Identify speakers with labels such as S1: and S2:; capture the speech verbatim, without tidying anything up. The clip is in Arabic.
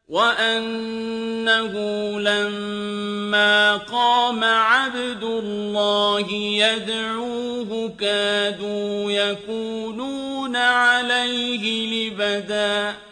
S1: وَأَنَّهُ لَمَّا قَامَ عَبْدُ اللَّهِ يَدْعُوهُ كَادُوا يَكُونُونَ عَلَيْهِ لِبَدًا